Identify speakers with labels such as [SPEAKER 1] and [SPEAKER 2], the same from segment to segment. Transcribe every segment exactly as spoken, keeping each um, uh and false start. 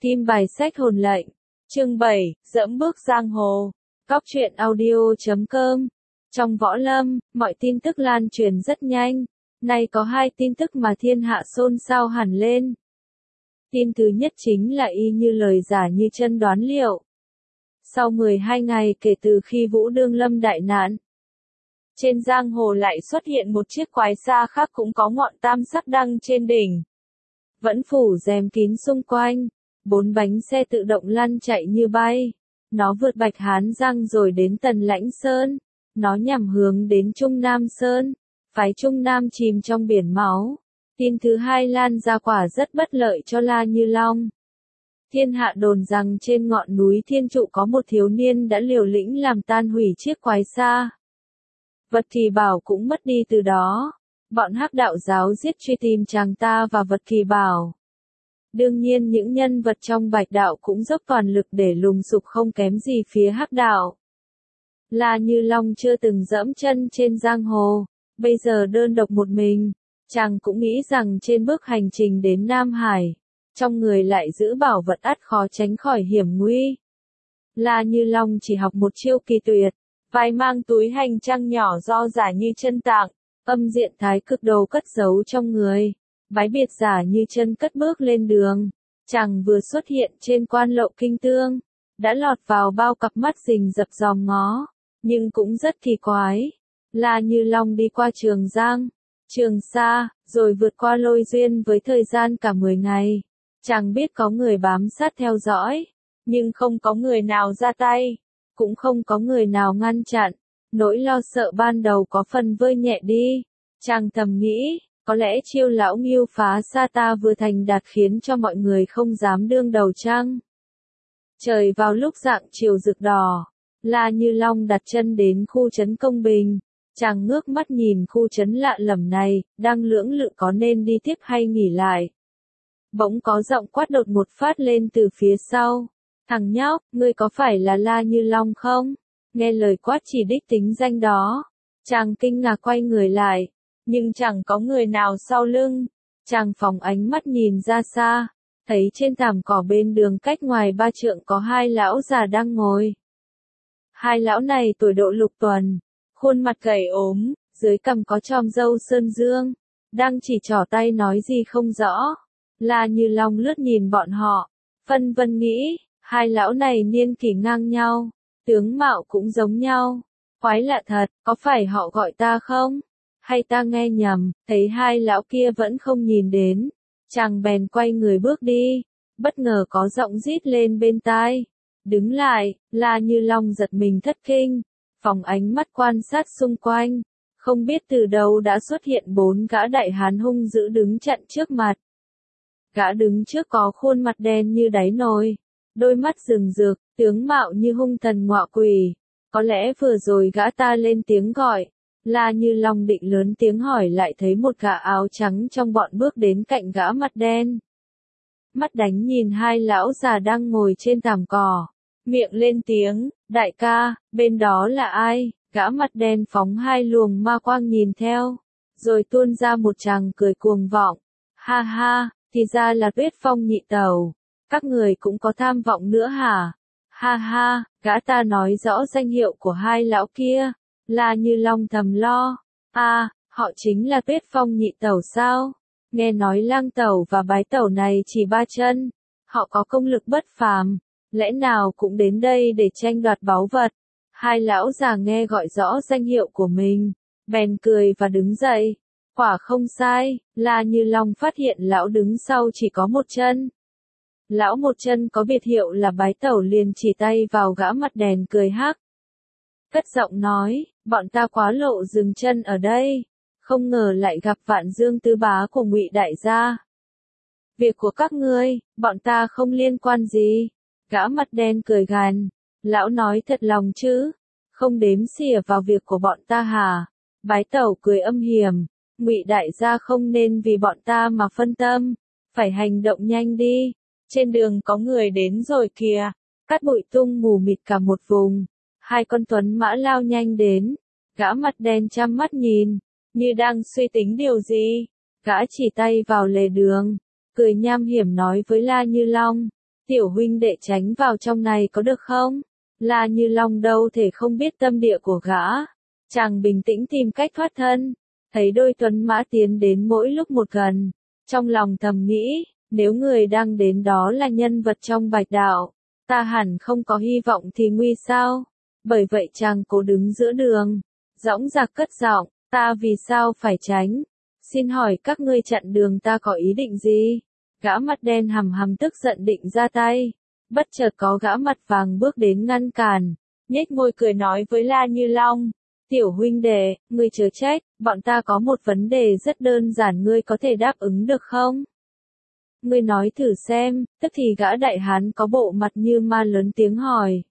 [SPEAKER 1] Kim bài sách hồn lệnh. Chương bảy, dẫm bước giang hồ. Cóc truyện audio chấm com. Trong võ lâm, mọi tin tức lan truyền rất nhanh. Nay có hai tin tức mà thiên hạ xôn xao hẳn lên. Tin thứ nhất chính là y như lời giả như chân đoán liệu. Sau mười hai ngày kể từ khi Vũ Đương lâm đại nạn, trên giang hồ lại xuất hiện một chiếc quái xa khác cũng có ngọn tam sắc đăng trên đỉnh. Vẫn phủ rèm kín xung quanh, bốn bánh xe tự động lăn chạy như bay. Nó vượt Bạch Hán Giang rồi đến Tần Lãnh Sơn. Nó nhằm hướng đến Trung Nam Sơn, phái Trung Nam chìm trong biển máu. Tin thứ hai lan ra quả rất bất lợi cho La Như Long. Thiên hạ đồn rằng trên ngọn núi Thiên Trụ có một thiếu niên đã liều lĩnh làm tan hủy chiếc quái xa. Vật Kỳ Bảo cũng mất đi từ đó. Bọn Hắc Đạo giáo giết truy tìm chàng ta và Vật Kỳ Bảo. Đương nhiên những nhân vật trong Bạch Đạo cũng dốc toàn lực để lùng sục không kém gì phía Hắc Đạo. La Như Long chưa từng dẫm chân trên giang hồ, bây giờ đơn độc một mình, chàng cũng nghĩ rằng trên bước hành trình đến Nam Hải, trong người lại giữ bảo vật ắt khó tránh khỏi hiểm nguy. La Như Long chỉ học một chiêu kỳ tuyệt, vai mang túi hành trang nhỏ do giả như chân tạng, âm diện thái cực đồ cất giấu trong người. Bái biệt giả như chân cất bước lên đường, chàng vừa xuất hiện trên quan lộ Kinh Tương, đã lọt vào bao cặp mắt rình rập dòm ngó, nhưng cũng rất kỳ quái. La Như Long đi qua Trường Giang, Trường Sa, rồi vượt qua Lôi Duyên với thời gian cả mười ngày. Chàng biết có người bám sát theo dõi, nhưng không có người nào ra tay, cũng không có người nào ngăn chặn. Nỗi lo sợ ban đầu có phần vơi nhẹ đi, chàng thầm nghĩ. Có lẽ chiêu lão Ngưu phá sa ta vừa thành đạt khiến cho mọi người không dám đương đầu chăng? Trời vào lúc rạng chiều rực đỏ, La Như Long đặt chân đến khu trấn Công Bình. Chàng ngước mắt nhìn khu trấn lạ lẫm này, đang lưỡng lự có nên đi tiếp hay nghỉ lại. Bỗng có giọng quát đột một phát lên từ phía sau. Thằng nhóc, ngươi có phải là La Như Long không? Nghe lời quát chỉ đích tính danh đó. Chàng kinh ngạc quay người lại. Nhưng chẳng có người nào sau lưng. Chàng phóng ánh mắt nhìn ra xa, thấy trên thảm cỏ bên đường cách ngoài ba trượng có hai lão già đang ngồi. Hai lão này tuổi độ lục tuần, khuôn mặt gầy ốm, dưới cằm có chòm râu sơn dương, đang chỉ trỏ tay nói gì không rõ. La Như Long lướt nhìn bọn họ, phân vân nghĩ, hai lão này niên kỷ ngang nhau, tướng mạo cũng giống nhau. Quái lạ thật, có phải họ gọi ta không? Hay ta nghe nhầm? Thấy hai lão kia vẫn không nhìn đến, chàng bèn quay người bước đi, bất ngờ có giọng rít lên bên tai. Đứng lại. La Như Long giật mình thất kinh, phóng ánh mắt quan sát xung quanh, không biết từ đâu đã xuất hiện bốn gã đại hán hung dữ đứng chặn trước mặt. Gã đứng trước có khuôn mặt đen như đáy nồi, đôi mắt rừng rực, tướng mạo như hung thần ngọa quỷ. Có lẽ vừa rồi gã ta lên tiếng gọi. La Như Long định lớn tiếng hỏi lại thấy một gã áo trắng trong bọn bước đến cạnh gã mặt đen. Mắt đánh nhìn hai lão già đang ngồi trên thảm cỏ, miệng lên tiếng, đại ca, bên đó là ai? Gã mặt đen phóng hai luồng ma quang nhìn theo, rồi tuôn ra một tràng cười cuồng vọng. Ha ha, thì ra là Tuyết Phong nhị tẩu, các người cũng có tham vọng nữa hả? Ha ha, gã ta nói rõ danh hiệu của hai lão kia. La Như Long thầm lo, a, à, họ chính là Tuyết Phong nhị tẩu sao? Nghe nói Lang tẩu và Bái tẩu này chỉ ba chân, họ có công lực bất phàm, lẽ nào cũng đến đây để tranh đoạt báu vật? Hai lão già nghe gọi rõ danh hiệu của mình, bèn cười và đứng dậy. Quả không sai, La Như Long phát hiện lão đứng sau chỉ có một chân. Lão một chân có biệt hiệu là Bái tẩu liền chỉ tay vào gã mặt đèn cười hắc. Cất giọng nói, bọn ta quá lộ dừng chân ở đây, không ngờ lại gặp Vạn Dương tứ bá của Ngụy đại gia. Việc của các ngươi, bọn ta không liên quan gì. Gã mặt đen cười gằn, lão nói thật lòng chứ, không đếm xỉa vào việc của bọn ta hả? Bái tẩu cười âm hiểm, Ngụy đại gia không nên vì bọn ta mà phân tâm, phải hành động nhanh đi. Trên đường có người đến rồi kìa, cát bụi tung mù mịt cả một vùng. Hai con tuấn mã lao nhanh đến, gã mặt đen chăm mắt nhìn, như đang suy tính điều gì. Gã chỉ tay vào lề đường, cười nham hiểm nói với La Như Long, tiểu huynh đệ tránh vào trong này có được không? La Như Long đâu thể không biết tâm địa của gã. Chàng bình tĩnh tìm cách thoát thân, thấy đôi tuấn mã tiến đến mỗi lúc một gần. Trong lòng thầm nghĩ, nếu người đang đến đó là nhân vật trong bạch đạo, ta hẳn không có hy vọng thì nguy sao? Bởi vậy chàng cố đứng giữa đường, dõng dạc cất giọng, ta vì sao phải tránh? Xin hỏi các ngươi chặn đường ta có ý định gì? Gã mặt đen hầm hầm tức giận định ra tay. Bất chợt có gã mặt vàng bước đến ngăn cản, nhếch môi cười nói với La Như Long, tiểu huynh đệ, ngươi chớ trách, bọn ta có một vấn đề rất đơn giản ngươi có thể đáp ứng được không? Ngươi nói thử xem, tức thì gã đại hán có bộ mặt như ma lớn tiếng hỏi.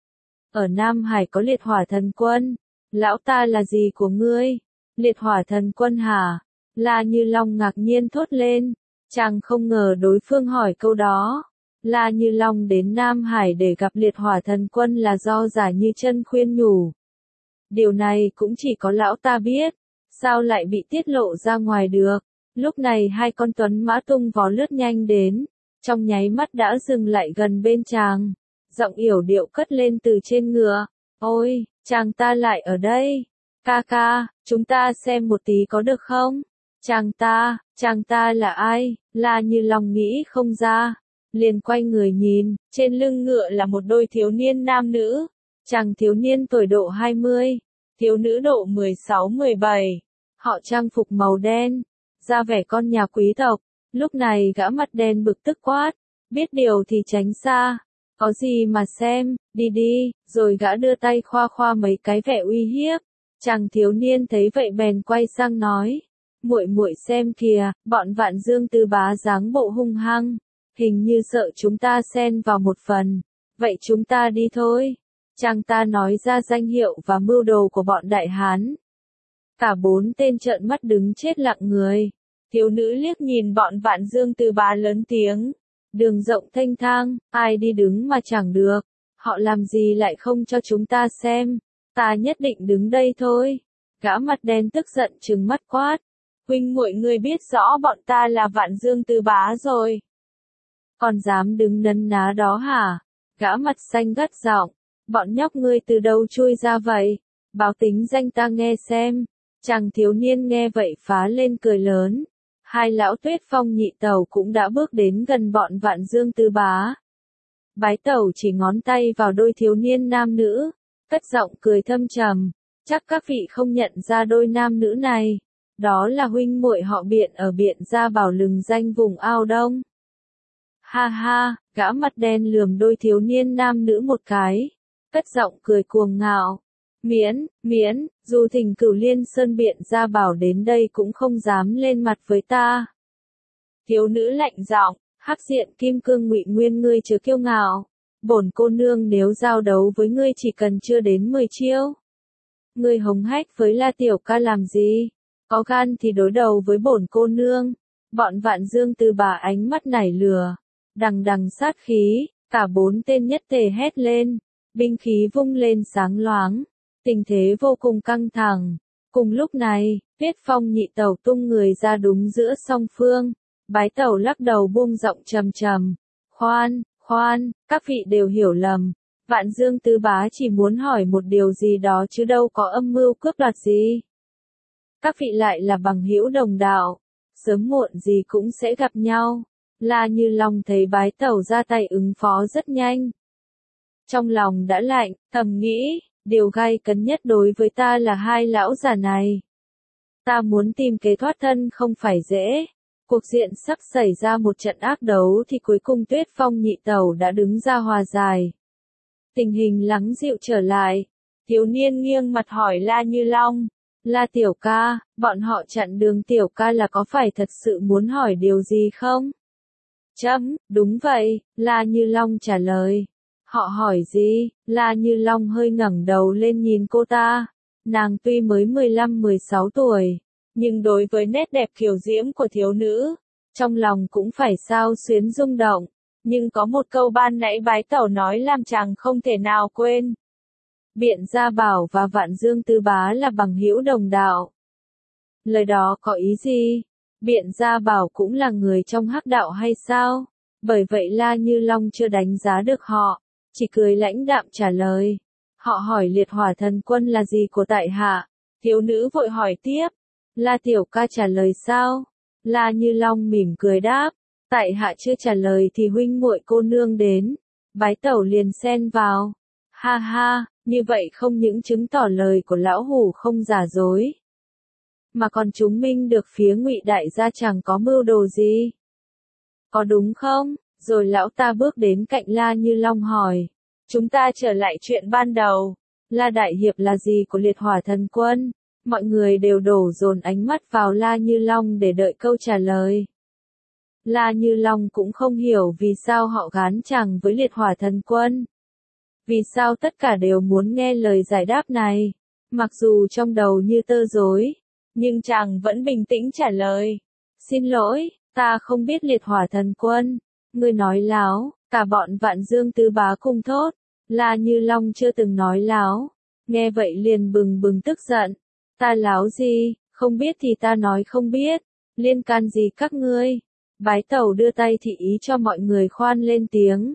[SPEAKER 1] Ở Nam Hải có liệt hỏa thần quân, lão ta là gì của ngươi? Liệt hỏa thần quân hả? La Như Long ngạc nhiên thốt lên, chàng không ngờ đối phương hỏi câu đó. La Như Long đến Nam Hải để gặp liệt hỏa thần quân là do Giả Như Chân khuyên nhủ. Điều này cũng chỉ có lão ta biết, sao lại bị tiết lộ ra ngoài được. Lúc này hai con tuấn mã tung vó lướt nhanh đến, trong nháy mắt đã dừng lại gần bên chàng. Giọng yểu điệu cất lên từ trên ngựa, ôi, chàng ta lại ở đây. Ca ca, chúng ta xem một tí có được không? Chàng ta, chàng ta là ai? La Như Long nghĩ không ra. Liền quay người nhìn, trên lưng ngựa là một đôi thiếu niên nam nữ. Chàng thiếu niên tuổi độ hai mươi, thiếu nữ độ mười sáu mười bảy. Họ trang phục màu đen, ra vẻ con nhà quý tộc. Lúc này gã mặt đen bực tức quát, biết điều thì tránh xa. Có gì mà xem, đi đi, rồi gã đưa tay khoa khoa mấy cái vẻ uy hiếp. Chàng thiếu niên thấy vậy bèn quay sang nói, muội muội xem kìa, bọn Vạn Dương Tư Bá dáng bộ hung hăng, hình như sợ chúng ta xen vào một phần, vậy chúng ta đi thôi. Chàng ta nói ra danh hiệu và mưu đồ của bọn đại hán. Cả bốn tên trợn mắt đứng chết lặng người. Thiếu nữ liếc nhìn bọn Vạn Dương Tư Bá lớn tiếng, đường rộng thênh thang, ai đi đứng mà chẳng được, họ làm gì lại không cho chúng ta xem, ta nhất định đứng đây thôi. Gã mặt đen tức giận trừng mắt quát, huynh muội ngươi biết rõ bọn ta là Vạn Dương Tư Bá rồi, còn dám đứng nấn ná đó hả? Gã mặt xanh gắt giọng, bọn nhóc ngươi từ đâu chui ra vậy, báo tính danh ta nghe xem. Chàng thiếu niên nghe vậy phá lên cười lớn. Hai lão Tuyết Phong Nhị Tẩu cũng đã bước đến gần bọn Vạn Dương Tư Bá. Bái Tẩu chỉ ngón tay vào đôi thiếu niên nam nữ, cất giọng cười thâm trầm, chắc các vị không nhận ra đôi nam nữ này, đó là huynh muội họ Biện ở Biện Gia Bảo lừng danh vùng Ao Đông. Ha ha, gã mặt đen lườm đôi thiếu niên nam nữ một cái, cất giọng cười cuồng ngạo. Miễn, miễn, dù Thỉnh Cửu Liên Sơn Biện Gia Bảo đến đây cũng không dám lên mặt với ta. Thiếu nữ lạnh giọng, hắc diện kim cương Ngụy Nguyên ngươi chớ kiêu ngạo, bổn cô nương nếu giao đấu với ngươi chỉ cần chưa đến mười chiêu. Ngươi hống hách với La Tiểu Ca làm gì? Có gan thì đối đầu với bổn cô nương. Bọn Vạn Dương Tư Bá ánh mắt nảy lửa, đằng đằng sát khí, cả bốn tên nhất tề hét lên, binh khí vung lên sáng loáng. Tình thế vô cùng căng thẳng. Cùng lúc này, Tuyết Phong Nhị Tẩu tung người ra đúng giữa song phương. Bái Tẩu lắc đầu buông giọng trầm trầm. Khoan, khoan, các vị đều hiểu lầm. Vạn Dương Tư Bá chỉ muốn hỏi một điều gì đó chứ đâu có âm mưu cướp đoạt gì. Các vị lại là bằng hữu đồng đạo. Sớm muộn gì cũng sẽ gặp nhau. La Như Long thấy Bái Tẩu ra tay ứng phó rất nhanh. Trong lòng đã lạnh, thầm nghĩ. Điều gay cấn nhất đối với ta là hai lão già này. Ta muốn tìm kế thoát thân không phải dễ. Cuộc diện sắp xảy ra một trận ác đấu thì cuối cùng Tuyết Phong Nhị Tẩu đã đứng ra hòa giải. Tình hình lắng dịu trở lại. Thiếu niên nghiêng mặt hỏi La Như Long. La Tiểu Ca, bọn họ chặn đường Tiểu Ca là có phải thật sự muốn hỏi điều gì không? Chấm, đúng vậy, La Như Long trả lời. Họ hỏi gì? La Như Long hơi ngẩng đầu lên nhìn cô ta. Nàng tuy mới mười lăm mười sáu tuổi, nhưng đối với nét đẹp kiều diễm của thiếu nữ, trong lòng cũng phải sao xuyến rung động. Nhưng có một câu ban nãy Bái Tẩu nói làm chàng không thể nào quên. Biện Gia Bảo và Vạn Dương Tư Bá là bằng hữu đồng đạo. Lời đó có ý gì? Biện Gia Bảo cũng là người trong hắc đạo hay sao? Bởi vậy La Như Long chưa đánh giá được họ, chỉ cười lãnh đạm trả lời. Họ hỏi liệt hỏa thần quân là gì của tại hạ? Thiếu nữ vội hỏi tiếp. La tiểu ca trả lời sao? La Như Long mỉm cười đáp. Tại hạ chưa trả lời thì huynh muội cô nương đến. Bái tẩu liền xen vào. Ha ha, như vậy không những chứng tỏ lời của lão hủ không giả dối, mà còn chứng minh được phía Ngụy đại gia chẳng có mưu đồ gì. Có đúng không? Rồi lão ta bước đến cạnh La Như Long hỏi. Chúng ta trở lại chuyện ban đầu. La đại hiệp là gì của liệt hỏa thần quân? Mọi người đều đổ dồn ánh mắt vào La Như Long để đợi câu trả lời. La Như Long cũng không hiểu vì sao họ gán chàng với liệt hỏa thần quân. Vì sao tất cả đều muốn nghe lời giải đáp này? Mặc dù trong đầu như tơ rối, nhưng chàng vẫn bình tĩnh trả lời. Xin lỗi, ta không biết liệt hỏa thần quân. Ngươi nói láo, cả bọn Vạn Dương Tứ Bá cùng thốt. La Như Long chưa từng nói láo. Nghe vậy liền bừng bừng tức giận. Ta láo gì, không biết thì ta nói không biết. Liên can gì các ngươi? Bái tẩu đưa tay thị ý cho mọi người khoan lên tiếng.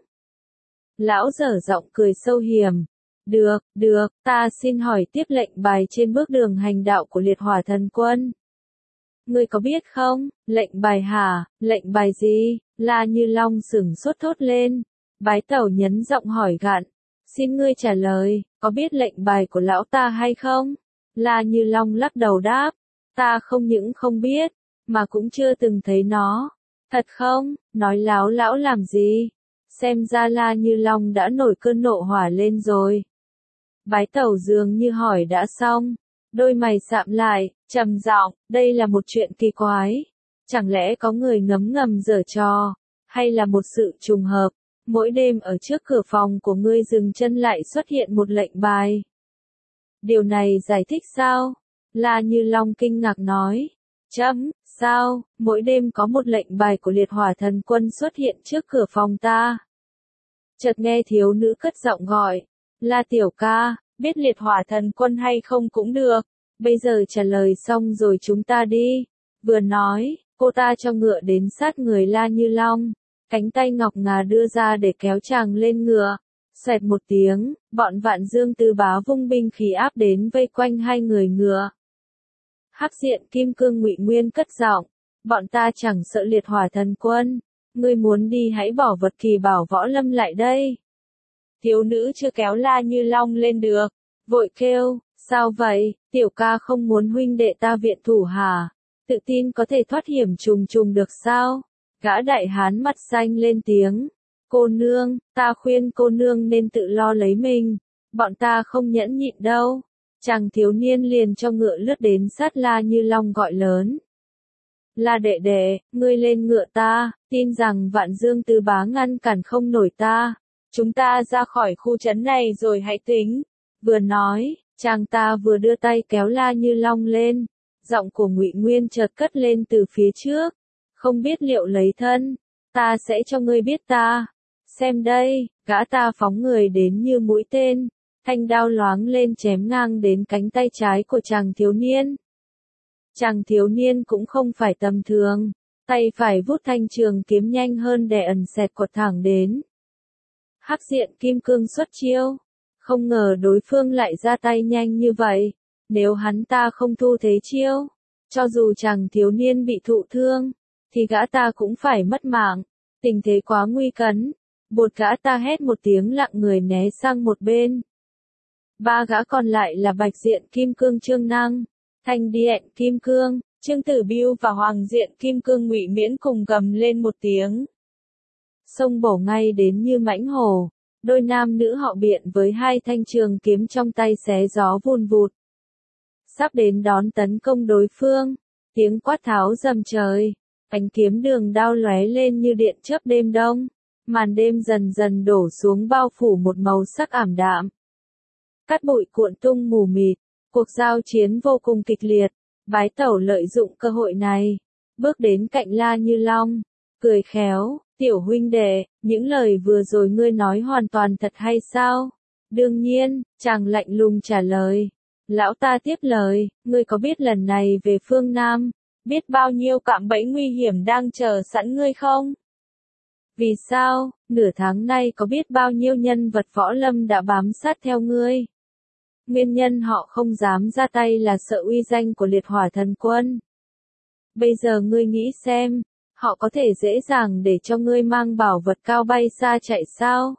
[SPEAKER 1] Lão dở giọng cười sâu hiểm. Được, được, ta xin hỏi tiếp lệnh bài trên bước đường hành đạo của liệt hỏa thần quân. Ngươi có biết không? Lệnh bài hả? Lệnh bài gì? La Như Long sửng sốt thốt lên. Bái tẩu nhấn giọng hỏi gạn. Xin ngươi trả lời, có biết lệnh bài của lão ta hay không? La Như Long lắc đầu đáp. Ta không những không biết, mà cũng chưa từng thấy nó. Thật không? Nói láo lão làm gì? Xem ra La Như Long đã nổi cơn nộ hỏa lên rồi. Bái tẩu dường như hỏi đã xong. Đôi mày sạm lại, trầm giọng, đây là một chuyện kỳ quái. Chẳng lẽ có người ngấm ngầm giở trò, hay là một sự trùng hợp? Mỗi đêm ở trước cửa phòng của ngươi dừng chân lại xuất hiện một lệnh bài. Điều này giải thích sao? La Như Long kinh ngạc nói. Chấm, sao, mỗi đêm có một lệnh bài của liệt hỏa thần quân xuất hiện trước cửa phòng ta. Chợt nghe thiếu nữ cất giọng gọi. La tiểu ca, biết liệt hỏa thần quân hay không cũng được. Bây giờ trả lời xong rồi chúng ta đi. Vừa nói, cô ta cho ngựa đến sát người La Như Long. Cánh tay ngọc ngà đưa ra để kéo chàng lên ngựa. Xoẹt một tiếng, bọn Vạn Dương Tứ Bá vung binh khí áp đến vây quanh hai người ngựa. Hắc diện kim cương Ngụy Nguyên cất giọng, bọn ta chẳng sợ liệt hỏa thần quân, ngươi muốn đi hãy bỏ vật kỳ bảo võ lâm lại đây. Thiếu nữ chưa kéo La Như Long lên được, vội kêu, sao vậy, tiểu ca không muốn huynh đệ ta viện thủ hả? Tự tin có thể thoát hiểm trùng trùng được sao? Gã đại hán mặt xanh lên tiếng. Cô nương, ta khuyên cô nương nên tự lo lấy mình, bọn ta không nhẫn nhịn đâu. Chàng thiếu niên liền cho ngựa lướt đến sát La Như Long gọi lớn. La đệ đệ, ngươi lên ngựa ta, tin rằng Vạn Dương Tứ Bá ngăn cản không nổi ta. Chúng ta ra khỏi khu trấn này rồi hãy tính. Vừa nói, chàng ta vừa đưa tay kéo La Như Long lên. Giọng của Ngụy Nguyên chợt cất lên từ phía trước. Không biết liệu lấy thân, ta sẽ cho ngươi biết ta. Xem đây, gã ta phóng người đến như mũi tên, thanh đao loáng lên chém ngang đến cánh tay trái của chàng thiếu niên. Chàng thiếu niên cũng không phải tầm thường, tay phải vút thanh trường kiếm nhanh hơn để ẩn xẹt quật thẳng đến. Hắc diện kim cương xuất chiêu, không ngờ đối phương lại ra tay nhanh như vậy, nếu hắn ta không thu thế chiêu, cho dù chàng thiếu niên bị thụ thương, thì gã ta cũng phải mất mạng, tình thế quá nguy cấn. Bột gã ta hét một tiếng lặng người né sang một bên. Ba gã còn lại là Bạch Diện Kim Cương Trương Năng, Thanh Điện Kim Cương, Trương Tử Bưu và Hoàng Diện Kim Cương Ngụy Miễn cùng gầm lên một tiếng. Xông bổ ngay đến như mãnh hổ, đôi nam nữ họ Biện với hai thanh trường kiếm trong tay xé gió vun vụt. Sắp đến đón tấn công đối phương, tiếng quát tháo rầm trời, ánh kiếm đường đao lóe lên như điện chớp đêm đông. Màn đêm dần dần đổ xuống bao phủ một màu sắc ảm đạm. Cát bụi cuộn tung mù mịt, cuộc giao chiến vô cùng kịch liệt. Bái tẩu lợi dụng cơ hội này, bước đến cạnh La Như Long, cười khéo, tiểu huynh đệ, những lời vừa rồi ngươi nói hoàn toàn thật hay sao? Đương nhiên, chàng lạnh lùng trả lời. Lão ta tiếp lời, ngươi có biết lần này về phương Nam, biết bao nhiêu cạm bẫy nguy hiểm đang chờ sẵn ngươi không? Vì sao, nửa tháng nay có biết bao nhiêu nhân vật võ lâm đã bám sát theo ngươi. Nguyên nhân họ không dám ra tay là sợ uy danh của liệt hỏa thần quân. Bây giờ ngươi nghĩ xem, họ có thể dễ dàng để cho ngươi mang bảo vật cao bay xa chạy sao?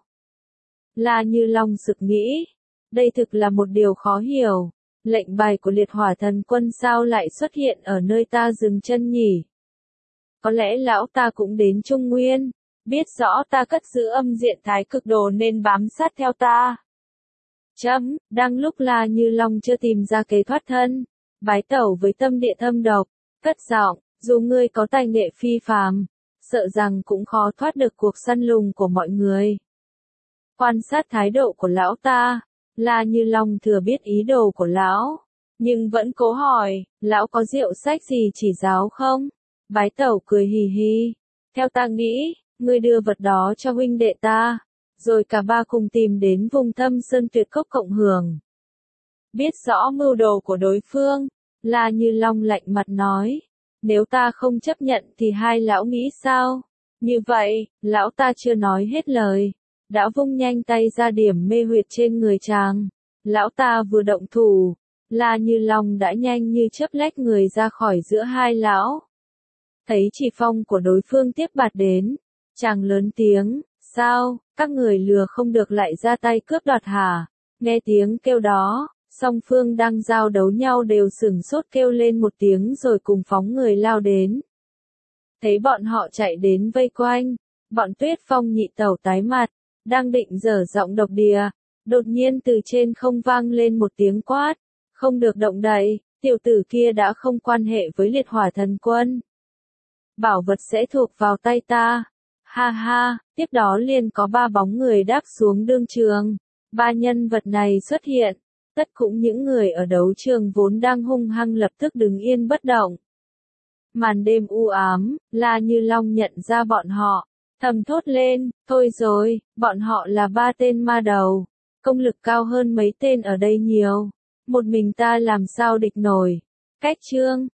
[SPEAKER 1] La Như Long sực nghĩ, đây thực là một điều khó hiểu, lệnh bài của liệt hỏa thần quân sao lại xuất hiện ở nơi ta dừng chân nhỉ? Có lẽ lão ta cũng đến Trung Nguyên, biết rõ ta cất giữ âm diện thái cực đồ nên bám sát theo ta. Chấm, đang lúc La Như Long chưa tìm ra kế thoát thân, bái tẩu với tâm địa thâm độc, cất giọng, dù ngươi có tài nghệ phi phàm, sợ rằng cũng khó thoát được cuộc săn lùng của mọi người. Quan sát thái độ của lão ta, La Như Long thừa biết ý đồ của lão, nhưng vẫn cố hỏi, lão có rượu sách gì chỉ giáo không? Bái tẩu cười hì hì, theo ta nghĩ, ngươi đưa vật đó cho huynh đệ ta, rồi cả ba cùng tìm đến vùng Thâm Sơn Tuyệt Cốc cộng hưởng. Biết rõ mưu đồ của đối phương, La Như Long lạnh mặt nói, nếu ta không chấp nhận thì hai lão nghĩ sao? Như vậy, lão ta chưa nói hết lời, đã vung nhanh tay ra điểm mê huyệt trên người chàng. Lão ta vừa động thủ, La Như Long đã nhanh như chớp lách người ra khỏi giữa hai lão. Thấy chỉ phong của đối phương tiếp bạt đến, chàng lớn tiếng, sao, các người lừa không được lại ra tay cướp đoạt hả? Nghe tiếng kêu đó, song phương đang giao đấu nhau đều sửng sốt kêu lên một tiếng rồi cùng phóng người lao đến. Thấy bọn họ chạy đến vây quanh, bọn Tuyết Phong nhị tẩu tái mặt, đang định dở giọng độc địa, đột nhiên từ trên không vang lên một tiếng quát, không được động đậy, tiểu tử kia đã không quan hệ với liệt hỏa thần quân. Bảo vật sẽ thuộc vào tay ta. Ha ha, tiếp đó liền có ba bóng người đáp xuống đương trường. Ba nhân vật này xuất hiện, tất cũng những người ở đấu trường vốn đang hung hăng lập tức đứng yên bất động. Màn đêm u ám, La Như Long nhận ra bọn họ, thầm thốt lên, thôi rồi, bọn họ là ba tên ma đầu, công lực cao hơn mấy tên ở đây nhiều, một mình ta làm sao địch nổi. Cách chương